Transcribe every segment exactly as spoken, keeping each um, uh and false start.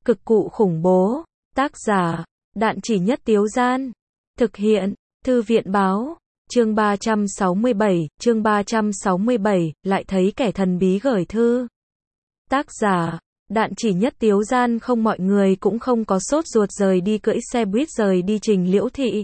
Cực cụ khủng bố. Tác giả, Đạn Chỉ Nhất Tiếu Gian. Thực hiện, Thư viện báo. Chương ba trăm sáu mươi bảy, chương ba trăm sáu mươi bảy, lại thấy kẻ thần bí gửi thư. Tác giả, Đạn Chỉ Nhất Tiếu Gian. Không, mọi người cũng không có sốt ruột rời đi cưỡi xe buýt rời đi Trình Liễu Thị,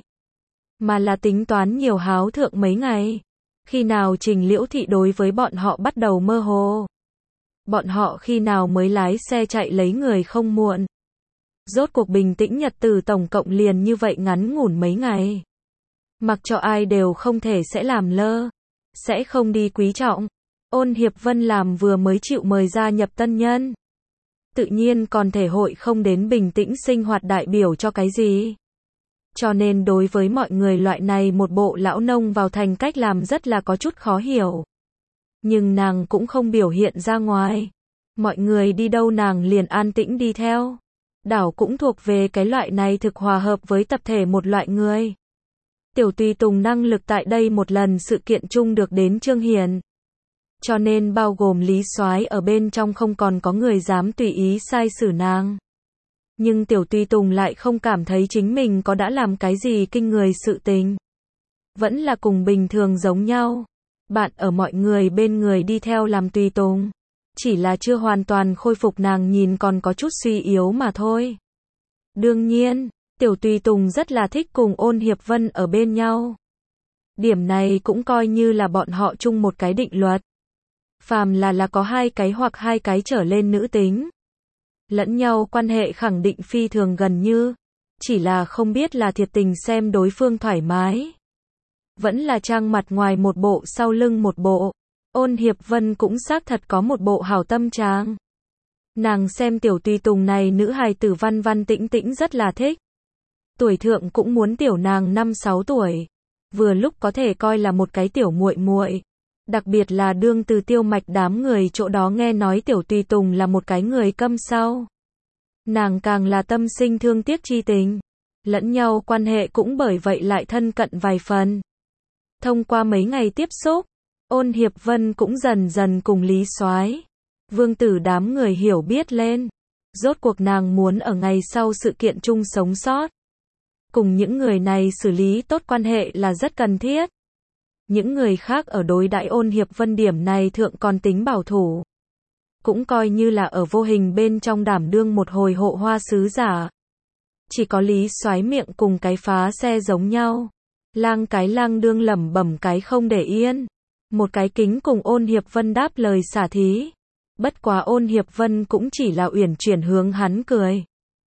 mà là tính toán nhiều háo thượng mấy ngày. Khi nào Trình Liễu Thị đối với bọn họ bắt đầu mơ hồ? Bọn họ khi nào mới lái xe chạy lấy người không muộn? Rốt cuộc bình tĩnh nhật từ tổng cộng liền như vậy ngắn ngủn mấy ngày. Mặc cho ai đều không thể sẽ làm lơ, sẽ không đi quý trọng. Ôn Hiệp Vân làm vừa mới chịu mời gia nhập tân nhân, tự nhiên còn thể hội không đến bình tĩnh sinh hoạt đại biểu cho cái gì. Cho nên đối với mọi người loại này một bộ lão nông vào thành cách làm rất là có chút khó hiểu. Nhưng nàng cũng không biểu hiện ra ngoài. Mọi người đi đâu nàng liền an tĩnh đi theo. Đảo cũng thuộc về cái loại này thực hòa hợp với tập thể một loại người. Tiểu Tùy Tùng năng lực tại đây một lần sự kiện chung được đến Trương Hiền. Cho nên bao gồm Lý Soái ở bên trong không còn có người dám tùy ý sai xử nàng. Nhưng Tiểu Tùy Tùng lại không cảm thấy chính mình có đã làm cái gì kinh người sự tình. Vẫn là cùng bình thường giống nhau. Bạn ở mọi người bên người đi theo làm Tùy Tùng. Chỉ là chưa hoàn toàn khôi phục nàng nhìn còn có chút suy yếu mà thôi. Đương nhiên, Tiểu Tùy Tùng rất là thích cùng Ôn Hiệp Vân ở bên nhau. Điểm này cũng coi như là bọn họ chung một cái định luật. Phàm là là có hai cái hoặc hai cái trở lên nữ tính. Lẫn nhau quan hệ khẳng định phi thường gần như. Chỉ là không biết là thiệt tình xem đối phương thoải mái. Vẫn là trang mặt ngoài một bộ sau lưng một bộ. Ôn Hiệp Vân cũng xác thật có một bộ hảo tâm trang. Nàng xem Tiểu Tùy Tùng này nữ hài tử văn văn tĩnh tĩnh rất là thích. Tuổi thượng cũng muốn tiểu nàng năm sáu tuổi. Vừa lúc có thể coi là một cái tiểu muội muội. Đặc biệt là đương từ Tiêu Mạch đám người chỗ đó nghe nói Tiểu Tùy Tùng là một cái người câm sau. Nàng càng là tâm sinh thương tiếc chi tình. Lẫn nhau quan hệ cũng bởi vậy lại thân cận vài phần. Thông qua mấy ngày tiếp xúc, Ôn Hiệp Vân cũng dần dần cùng Lý Soái, Vương Tử đám người hiểu biết lên. Rốt cuộc nàng muốn ở ngày sau sự kiện chung sống sót. Cùng những người này xử lý tốt quan hệ là rất cần thiết. Những người khác ở đối đãi Ôn Hiệp Vân điểm này thượng còn tính bảo thủ. Cũng coi như là ở vô hình bên trong đảm đương một hồi hộ hoa sứ giả. Chỉ có Lý Soái miệng cùng cái phá xe giống nhau. Lang cái lang đương lẩm bẩm cái không để yên. Một cái kính cùng Ôn Hiệp Vân đáp lời xả thí. Bất quá Ôn Hiệp Vân cũng chỉ là uyển chuyển hướng hắn cười.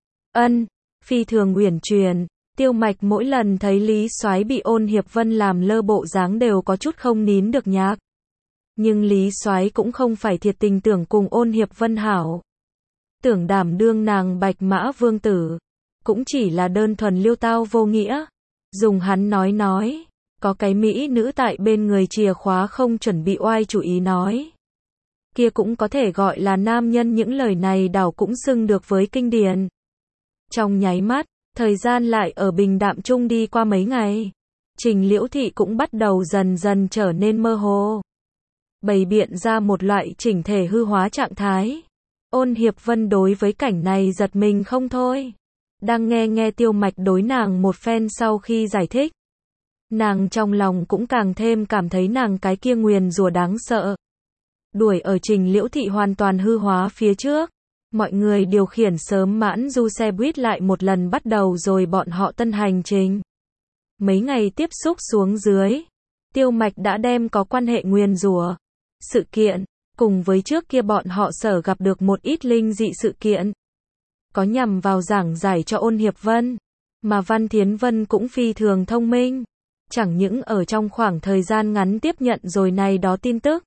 Ân, phi thường uyển chuyển. Tiêu Mạch mỗi lần thấy Lý Soái bị Ôn Hiệp Vân làm lơ bộ dáng đều có chút không nín được nhạc. Nhưng Lý Soái cũng không phải thiệt tình tưởng cùng Ôn Hiệp Vân hảo. Tưởng đảm đương nàng Bạch Mã Vương Tử. Cũng chỉ là đơn thuần liêu tao vô nghĩa. Dùng hắn nói nói. Có cái mỹ nữ tại bên người chìa khóa không chuẩn bị oai chủ ý nói. Kia cũng có thể gọi là nam nhân những lời này đảo cũng xưng được với kinh điển. Trong nháy mắt, thời gian lại ở bình đạm chung đi qua mấy ngày. Trình Liễu Thị cũng bắt đầu dần dần trở nên mơ hồ. Bày biện ra một loại chỉnh thể hư hóa trạng thái. Ôn Hiệp Vân đối với cảnh này giật mình không thôi. Đang nghe nghe Tiêu Mạch đối nàng một phen sau khi giải thích. Nàng trong lòng cũng càng thêm cảm thấy nàng cái kia nguyền rủa đáng sợ. Đuổi ở Trình Liễu Thị hoàn toàn hư hóa phía trước. Mọi người điều khiển sớm mãn du xe buýt lại một lần bắt đầu rồi bọn họ tân hành trình. Mấy ngày tiếp xúc xuống dưới. Tiêu Mạch đã đem có quan hệ nguyền rủa sự kiện, cùng với trước kia bọn họ sở gặp được một ít linh dị sự kiện. Có nhằm vào giảng giải cho Ôn Hiệp Vân. Mà Văn Thiến Vân cũng phi thường thông minh. Chẳng những ở trong khoảng thời gian ngắn tiếp nhận rồi này đó tin tức.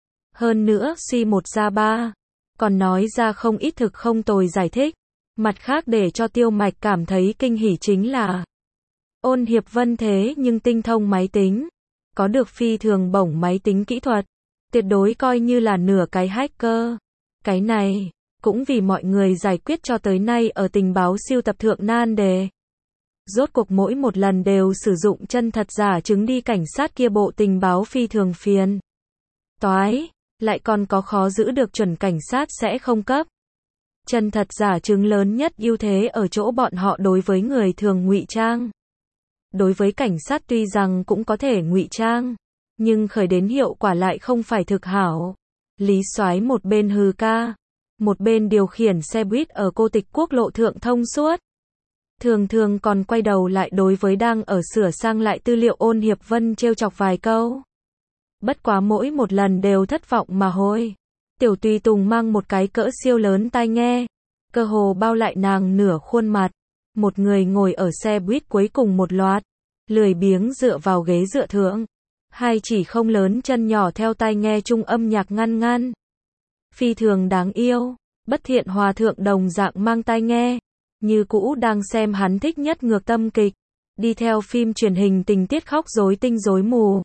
Hơn nữa suy một ra ba. Còn nói ra không ít thực không tồi giải thích. Mặt khác để cho Tiêu Mạch cảm thấy kinh hỉ chính là Ôn Hiệp Vân thế nhưng tinh thông máy tính. Có được phi thường bổng máy tính kỹ thuật. Tuyệt đối coi như là nửa cái hacker. Cái này cũng vì mọi người giải quyết cho tới nay ở tình báo siêu tập thượng nan đề. Rốt cuộc mỗi một lần đều sử dụng chân thật giả chứng đi cảnh sát kia bộ tình báo phi thường phiền. Toái, lại còn có khó giữ được chuẩn cảnh sát sẽ không cấp. Chân thật giả chứng lớn nhất ưu thế ở chỗ bọn họ đối với người thường ngụy trang. Đối với cảnh sát tuy rằng cũng có thể ngụy trang, nhưng khởi đến hiệu quả lại không phải thực hảo. Lý Soái một bên hừ ca, một bên điều khiển xe buýt ở cô tịch quốc lộ thượng thông suốt. Thường thường còn quay đầu lại đối với đang ở sửa sang lại tư liệu Ôn Hiệp Vân trêu chọc vài câu. Bất quá mỗi một lần đều thất vọng mà hôi. Tiểu Tùy Tùng mang một cái cỡ siêu lớn tai nghe, cơ hồ bao lại nàng nửa khuôn mặt. Một người ngồi ở xe buýt cuối cùng một loạt, lười biếng dựa vào ghế dựa thượng. Hai chỉ không lớn chân nhỏ theo tai nghe trung âm nhạc ngăn ngăn. Phi thường đáng yêu, Bất Thiện Hòa thượng đồng dạng mang tai nghe, như cũ đang xem hắn thích nhất ngược tâm kịch, đi theo phim truyền hình tình tiết khóc rối tinh rối mù.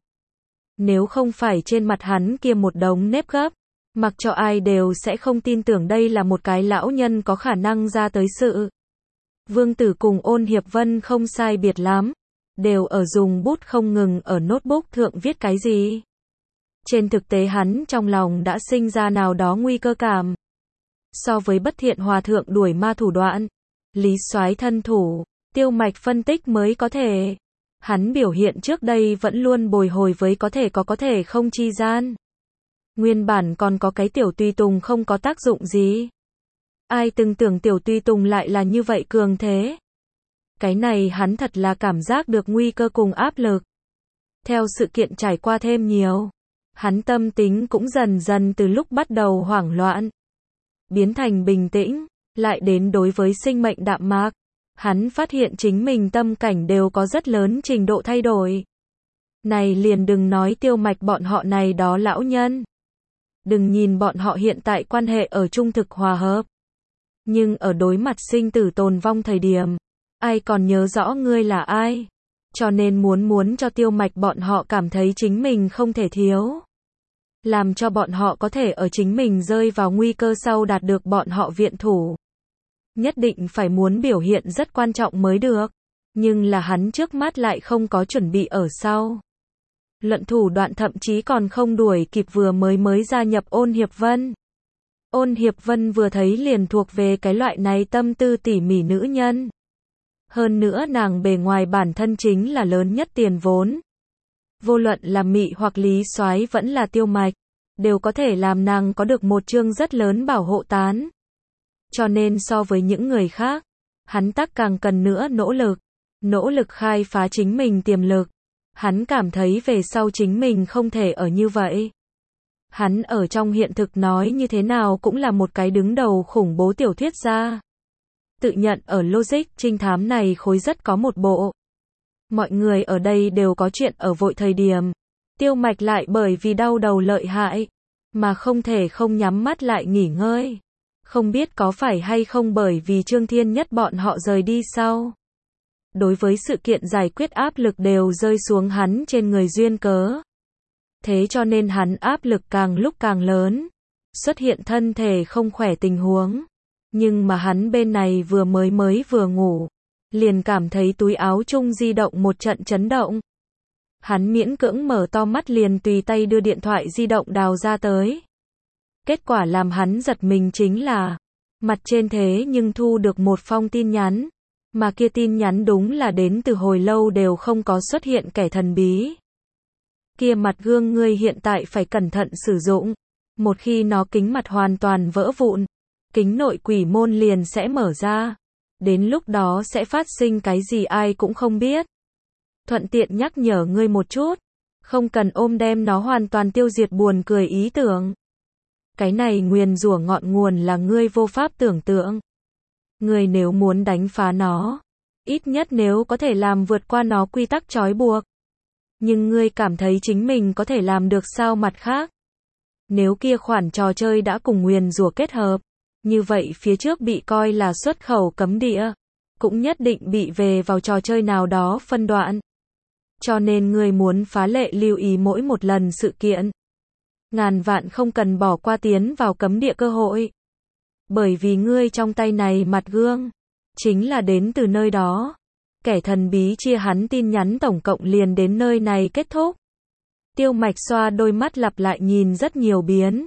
Nếu không phải trên mặt hắn kia một đống nếp gấp, mặc cho ai đều sẽ không tin tưởng đây là một cái lão nhân có khả năng ra tới sự. Vương Tử cùng Ôn Hiệp Vân không sai biệt lắm, đều ở dùng bút không ngừng ở notebook thượng viết cái gì. Trên thực tế hắn trong lòng đã sinh ra nào đó nguy cơ cảm. So với Bất Thiện Hòa thượng đuổi ma thủ đoạn, Lý Soái thân thủ, Tiêu Mạch phân tích mới có thể. Hắn biểu hiện trước đây vẫn luôn bồi hồi với có thể có có thể không chi gian. Nguyên bản còn có cái Tiểu Tùy Tùng không có tác dụng gì. Ai từng tưởng Tiểu Tùy Tùng lại là như vậy cường thế. Cái này hắn thật là cảm giác được nguy cơ cùng áp lực. Theo sự kiện trải qua thêm nhiều, hắn tâm tính cũng dần dần từ lúc bắt đầu hoảng loạn, biến thành bình tĩnh, lại đến đối với sinh mệnh đạm mạc. Hắn phát hiện chính mình tâm cảnh đều có rất lớn trình độ thay đổi. Này liền đừng nói Tiêu Mạch bọn họ này đó lão nhân. Đừng nhìn bọn họ hiện tại quan hệ ở trung thực hòa hợp. Nhưng ở đối mặt sinh tử tồn vong thời điểm, ai còn nhớ rõ ngươi là ai. Cho nên muốn muốn cho Tiêu Mạch bọn họ cảm thấy chính mình không thể thiếu. Làm cho bọn họ có thể ở chính mình rơi vào nguy cơ sau đạt được bọn họ viện thủ. Nhất định phải muốn biểu hiện rất quan trọng mới được. Nhưng là hắn trước mắt lại không có chuẩn bị ở sau. Luận thủ đoạn thậm chí còn không đuổi kịp vừa mới mới gia nhập Ôn Hiệp Vân. Ôn Hiệp Vân vừa thấy liền thuộc về cái loại này tâm tư tỉ mỉ nữ nhân. Hơn nữa nàng bề ngoài bản thân chính là lớn nhất tiền vốn. Vô luận là Mị hoặc Lý Soái vẫn là Tiêu Mạch, đều có thể làm nàng có được một chương rất lớn bảo hộ tán. Cho nên so với những người khác, hắn tắc càng cần nữa nỗ lực, nỗ lực khai phá chính mình tiềm lực. Hắn cảm thấy về sau chính mình không thể ở như vậy. Hắn ở trong hiện thực nói như thế nào cũng là một cái đứng đầu khủng bố tiểu thuyết gia. Tự nhận ở logic trinh thám này khối rất có một bộ. Mọi người ở đây đều có chuyện ở vội thời điểm. Tiêu Mạch lại bởi vì đau đầu lợi hại, mà không thể không nhắm mắt lại nghỉ ngơi. Không biết có phải hay không bởi vì Trương Thiên Nhất bọn họ rời đi sau. Đối với sự kiện giải quyết áp lực đều rơi xuống hắn trên người duyên cớ. Thế cho nên hắn áp lực càng lúc càng lớn. Xuất hiện thân thể không khỏe tình huống. Nhưng mà hắn bên này vừa mới mới vừa ngủ. Liền cảm thấy túi áo chung di động một trận chấn động. Hắn miễn cưỡng mở to mắt liền tùy tay đưa điện thoại di động đào ra tới. Kết quả làm hắn giật mình chính là, mặt trên thế nhưng thu được một phong tin nhắn, mà kia tin nhắn đúng là đến từ hồi lâu đều không có xuất hiện kẻ thần bí. Kia mặt gương ngươi hiện tại phải cẩn thận sử dụng, một khi nó kính mặt hoàn toàn vỡ vụn, kính nội quỷ môn liền sẽ mở ra, đến lúc đó sẽ phát sinh cái gì ai cũng không biết. Thuận tiện nhắc nhở ngươi một chút, không cần ôm đem nó hoàn toàn tiêu diệt buồn cười ý tưởng. Cái này nguyền rủa ngọn nguồn là ngươi vô pháp tưởng tượng. Ngươi nếu muốn đánh phá nó, ít nhất nếu có thể làm vượt qua nó quy tắc trói buộc. Nhưng ngươi cảm thấy chính mình có thể làm được sao mặt khác? Nếu kia khoản trò chơi đã cùng nguyền rủa kết hợp, như vậy phía trước bị coi là xuất khẩu cấm địa, cũng nhất định bị về vào trò chơi nào đó phân đoạn. Cho nên ngươi muốn phá lệ lưu ý mỗi một lần sự kiện. Ngàn vạn không cần bỏ qua tiến vào cấm địa cơ hội. Bởi vì ngươi trong tay này mặt gương, chính là đến từ nơi đó. Kẻ thần bí chia hắn tin nhắn tổng cộng liền đến nơi này kết thúc. Tiêu Mạch xoa đôi mắt lặp lại nhìn rất nhiều biến.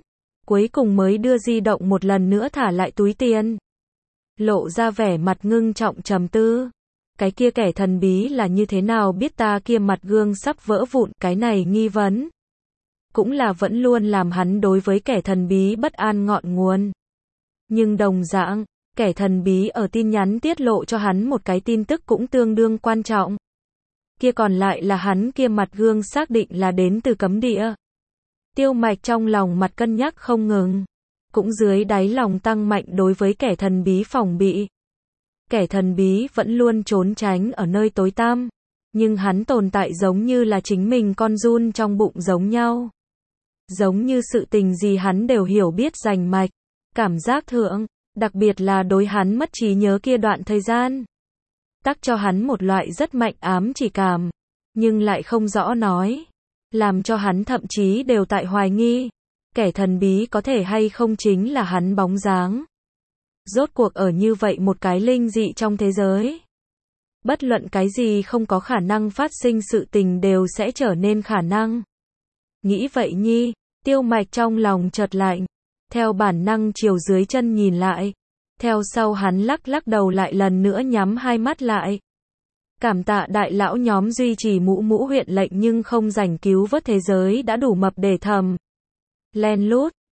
cuối cùng mới đưa di động một lần nữa thả lại túi tiền. Lộ ra vẻ mặt ngưng trọng trầm tư. Cái kia kẻ thần bí là như thế nào biết ta kia mặt gương sắp vỡ vụn, cái này nghi vấn. Cũng là vẫn luôn làm hắn đối với kẻ thần bí bất an ngọn nguồn. Nhưng đồng dạng, kẻ thần bí ở tin nhắn tiết lộ cho hắn một cái tin tức cũng tương đương quan trọng. Kia còn lại là hắn kia mặt gương xác định là đến từ cấm địa. Tiêu Mạch trong lòng mặt cân nhắc không ngừng. Cũng dưới đáy lòng tăng mạnh đối với kẻ thần bí phòng bị. Kẻ thần bí vẫn luôn trốn tránh ở nơi tối tăm. Nhưng hắn tồn tại giống như là chính mình con giun trong bụng giống nhau. Giống như sự tình gì hắn đều hiểu biết rành mạch. Cảm giác thượng, đặc biệt là đối hắn mất trí nhớ kia đoạn thời gian. Tác cho hắn một loại rất mạnh ám chỉ cảm. Nhưng lại không rõ nói. Làm cho hắn thậm chí đều tại hoài nghi. Kẻ thần bí có thể hay không chính là hắn bóng dáng. Rốt cuộc ở như vậy một cái linh dị trong thế giới. Bất luận cái gì không có khả năng phát sinh sự tình đều sẽ trở nên khả năng. Nghĩ vậy nhi, Tiêu Mạch trong lòng chợt lạnh. Theo bản năng chiều dưới chân nhìn lại. Theo sau hắn lắc lắc đầu lại lần nữa nhắm hai mắt lại. Cảm tạ đại lão nhóm duy trì mũ mũ huyện lệnh nhưng không giành cứu vớt thế giới đã đủ mập để thầm. Len lút.